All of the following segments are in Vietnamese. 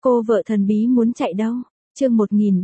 Cô vợ thần bí muốn chạy đâu? Chương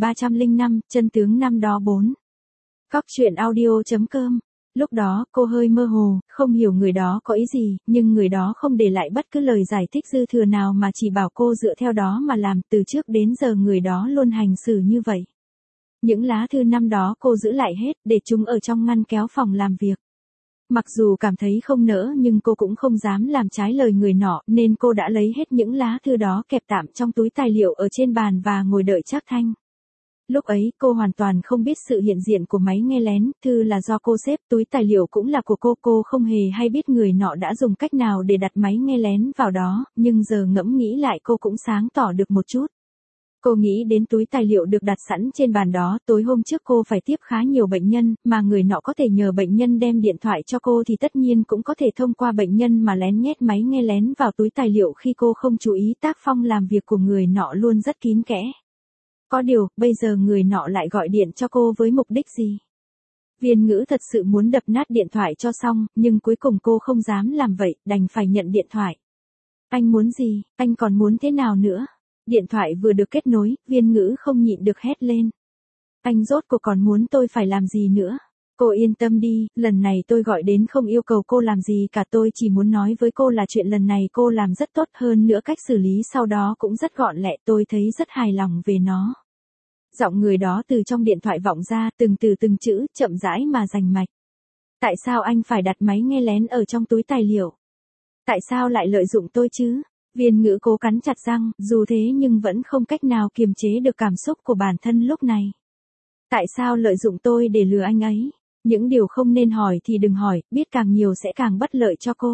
1305, chân tướng năm đó 4. Cóc truyện audio.com. Lúc đó, cô hơi mơ hồ, không hiểu người đó có ý gì, nhưng người đó không để lại bất cứ lời giải thích dư thừa nào mà chỉ bảo cô dựa theo đó mà làm. Từ trước đến giờ người đó luôn hành xử như vậy. Những lá thư năm đó cô giữ lại hết, để chúng ở trong ngăn kéo phòng làm việc. Mặc dù cảm thấy không nỡ nhưng cô cũng không dám làm trái lời người nọ, nên cô đã lấy hết những lá thư đó kẹp tạm trong túi tài liệu ở trên bàn và ngồi đợi Trác Thanh. Lúc ấy, cô hoàn toàn không biết sự hiện diện của máy nghe lén, thư là do cô xếp, túi tài liệu cũng là của cô không hề hay biết người nọ đã dùng cách nào để đặt máy nghe lén vào đó, nhưng giờ ngẫm nghĩ lại cô cũng sáng tỏ được một chút. Cô nghĩ đến túi tài liệu được đặt sẵn trên bàn đó, tối hôm trước cô phải tiếp khá nhiều bệnh nhân, mà người nọ có thể nhờ bệnh nhân đem điện thoại cho cô thì tất nhiên cũng có thể thông qua bệnh nhân mà lén nhét máy nghe lén vào túi tài liệu khi cô không chú ý. Tác phong làm việc của người nọ luôn rất kín kẽ. Có điều, bây giờ người nọ lại gọi điện cho cô với mục đích gì? Viên Ngữ thật sự muốn đập nát điện thoại cho xong, nhưng cuối cùng cô không dám làm vậy, đành phải nhận điện thoại. Anh muốn gì, anh còn muốn thế nào nữa? Điện thoại vừa được kết nối, Viên Ngữ không nhịn được hét lên. Anh rốt cuộc còn muốn tôi phải làm gì nữa? Cô yên tâm đi, lần này tôi gọi đến không yêu cầu cô làm gì cả, tôi chỉ muốn nói với cô là chuyện lần này cô làm rất tốt, hơn nữa cách xử lý sau đó cũng rất gọn lẹ, tôi thấy rất hài lòng về nó. Giọng người đó từ trong điện thoại vọng ra, từng từ từng chữ, chậm rãi mà rành mạch. Tại sao anh phải đặt máy nghe lén ở trong túi tài liệu? Tại sao lại lợi dụng tôi chứ? Viên Ngữ cố cắn chặt răng, dù thế nhưng vẫn không cách nào kiềm chế được cảm xúc của bản thân lúc này. Tại sao lợi dụng tôi để lừa anh ấy? Những điều không nên hỏi thì đừng hỏi, biết càng nhiều sẽ càng bất lợi cho cô.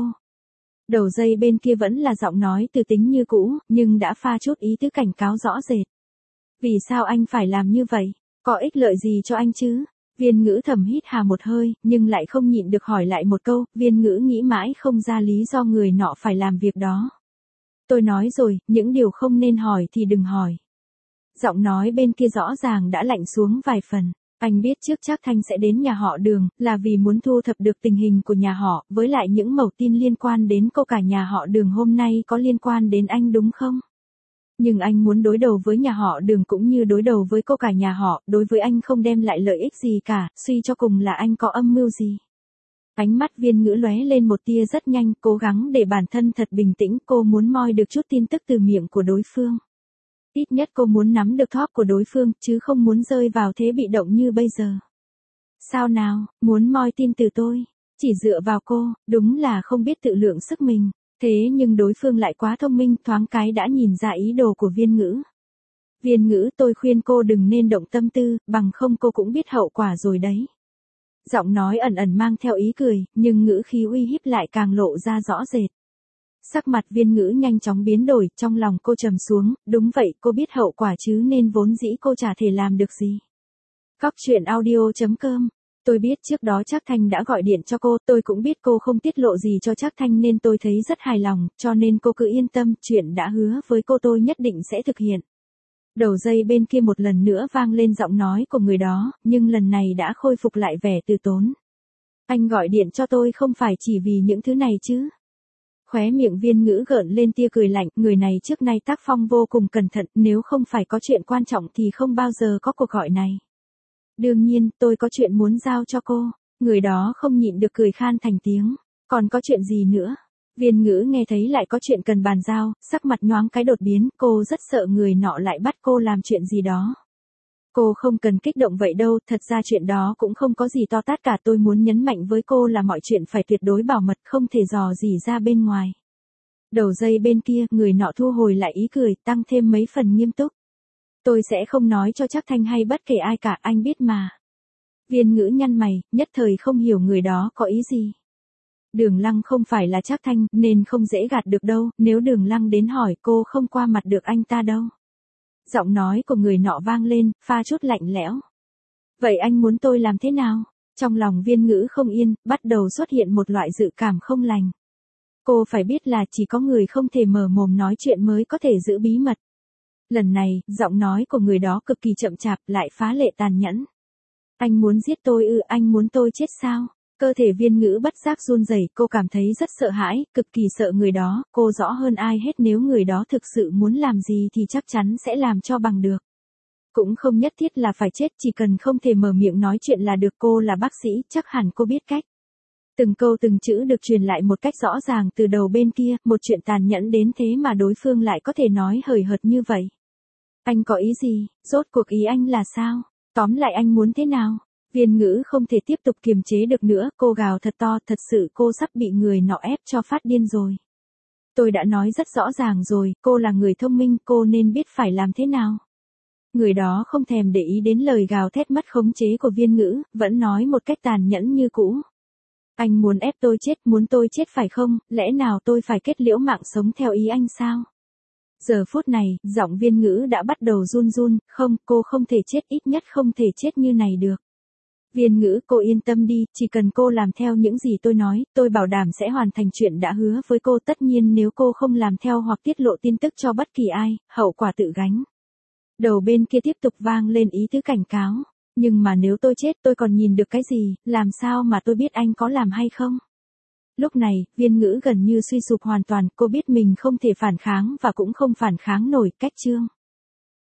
Đầu dây bên kia vẫn là giọng nói từ tính như cũ, nhưng đã pha chút ý tứ cảnh cáo rõ rệt. Vì sao anh phải làm như vậy? Có ích lợi gì cho anh chứ? Viên Ngữ thầm hít hà một hơi, nhưng lại không nhịn được hỏi lại một câu. Viên Ngữ nghĩ mãi không ra lý do người nọ phải làm việc đó. Tôi nói rồi, những điều không nên hỏi thì đừng hỏi. Giọng nói bên kia rõ ràng đã lạnh xuống vài phần. Anh biết trước Trác Thanh sẽ đến nhà họ Đường, là vì muốn thu thập được tình hình của nhà họ, với lại những mẩu tin liên quan đến cô. Cả nhà họ Đường hôm nay có liên quan đến anh đúng không? Nhưng anh muốn đối đầu với nhà họ Đường cũng như đối đầu với cô. Cả nhà họ, đối với anh không đem lại lợi ích gì cả, suy cho cùng là anh có âm mưu gì. Ánh mắt Viên Ngữ lóe lên một tia rất nhanh, cố gắng để bản thân thật bình tĩnh, cô muốn moi được chút tin tức từ miệng của đối phương. Ít nhất cô muốn nắm được thóp của đối phương, chứ không muốn rơi vào thế bị động như bây giờ. Sao nào, muốn moi tin từ tôi? Chỉ dựa vào cô, đúng là không biết tự lượng sức mình. Thế nhưng đối phương lại quá thông minh, thoáng cái đã nhìn ra ý đồ của Viên Ngữ. Viên Ngữ, tôi khuyên cô đừng nên động tâm tư, bằng không cô cũng biết hậu quả rồi đấy. Giọng nói ẩn ẩn mang theo ý cười, nhưng ngữ khí uy hiếp lại càng lộ ra rõ rệt. Sắc mặt Viên Ngữ nhanh chóng biến đổi, trong lòng cô trầm xuống, đúng vậy, cô biết hậu quả chứ nên vốn dĩ cô chả thể làm được gì. Cóc truyện audio.com. Tôi biết trước đó Trác Thanh đã gọi điện cho cô, tôi cũng biết cô không tiết lộ gì cho Trác Thanh nên tôi thấy rất hài lòng, cho nên cô cứ yên tâm, chuyện đã hứa với cô tôi nhất định sẽ thực hiện. Đầu dây bên kia một lần nữa vang lên giọng nói của người đó, nhưng lần này đã khôi phục lại vẻ từ tốn. Anh gọi điện cho tôi không phải chỉ vì những thứ này chứ? Khóe miệng Viên Ngữ gợn lên tia cười lạnh, người này trước nay tác phong vô cùng cẩn thận, nếu không phải có chuyện quan trọng thì không bao giờ có cuộc gọi này. Đương nhiên, tôi có chuyện muốn giao cho cô. Người đó không nhịn được cười khan thành tiếng. Còn có chuyện gì nữa? Viên Ngữ nghe thấy lại có chuyện cần bàn giao, sắc mặt nhoáng cái đột biến, cô rất sợ người nọ lại bắt cô làm chuyện gì đó. Cô không cần kích động vậy đâu, thật ra chuyện đó cũng không có gì to tát cả, tôi muốn nhấn mạnh với cô là mọi chuyện phải tuyệt đối bảo mật, không thể dò dỉ ra bên ngoài. Đầu dây bên kia, người nọ thu hồi lại ý cười, tăng thêm mấy phần nghiêm túc. Tôi sẽ không nói cho Trác Thanh hay bất kể ai cả, anh biết mà. Viên Ngữ nhăn mày, nhất thời không hiểu người đó có ý gì. Đường Lăng không phải là Trác Thanh, nên không dễ gạt được đâu, nếu Đường Lăng đến hỏi cô không qua mặt được anh ta đâu. Giọng nói của người nọ vang lên, pha chút lạnh lẽo. Vậy anh muốn tôi làm thế nào? Trong lòng Viên Ngữ không yên, bắt đầu xuất hiện một loại dự cảm không lành. Cô phải biết là chỉ có người không thể mở mồm nói chuyện mới có thể giữ bí mật. Lần này, giọng nói của người đó cực kỳ chậm chạp, lại phá lệ tàn nhẫn. Anh muốn giết tôi ư? Anh muốn tôi chết sao? Cơ thể Viên Ngữ bất giác run rẩy, cô cảm thấy rất sợ hãi, cực kỳ sợ người đó, cô rõ hơn ai hết nếu người đó thực sự muốn làm gì thì chắc chắn sẽ làm cho bằng được. Cũng không nhất thiết là phải chết, chỉ cần không thể mở miệng nói chuyện là được, cô là bác sĩ, chắc hẳn cô biết cách. Từng câu từng chữ được truyền lại một cách rõ ràng từ đầu bên kia, một chuyện tàn nhẫn đến thế mà đối phương lại có thể nói hời hợt như vậy. Anh có ý gì, rốt cuộc ý anh là sao? Tóm lại anh muốn thế nào? Viên Ngữ không thể tiếp tục kiềm chế được nữa, cô gào thật to, thật sự cô sắp bị người nọ ép cho phát điên rồi. Tôi đã nói rất rõ ràng rồi, cô là người thông minh, cô nên biết phải làm thế nào. Người đó không thèm để ý đến lời gào thét mất khống chế của Viên Ngữ, vẫn nói một cách tàn nhẫn như cũ. Anh muốn ép tôi chết, muốn tôi chết phải không, lẽ nào tôi phải kết liễu mạng sống theo ý anh sao? Giờ phút này, giọng Viên Ngữ đã bắt đầu run run, không, cô không thể chết, ít nhất không thể chết như này được. Viên Ngữ, cô yên tâm đi, chỉ cần cô làm theo những gì tôi nói, tôi bảo đảm sẽ hoàn thành chuyện đã hứa với cô, tất nhiên nếu cô không làm theo hoặc tiết lộ tin tức cho bất kỳ ai, hậu quả tự gánh. Đầu bên kia tiếp tục vang lên ý tứ cảnh cáo. Nhưng mà nếu tôi chết tôi còn nhìn được cái gì, làm sao mà tôi biết anh có làm hay không? Lúc này, Viên Ngữ gần như suy sụp hoàn toàn, cô biết mình không thể phản kháng và cũng không phản kháng nổi, cách chương.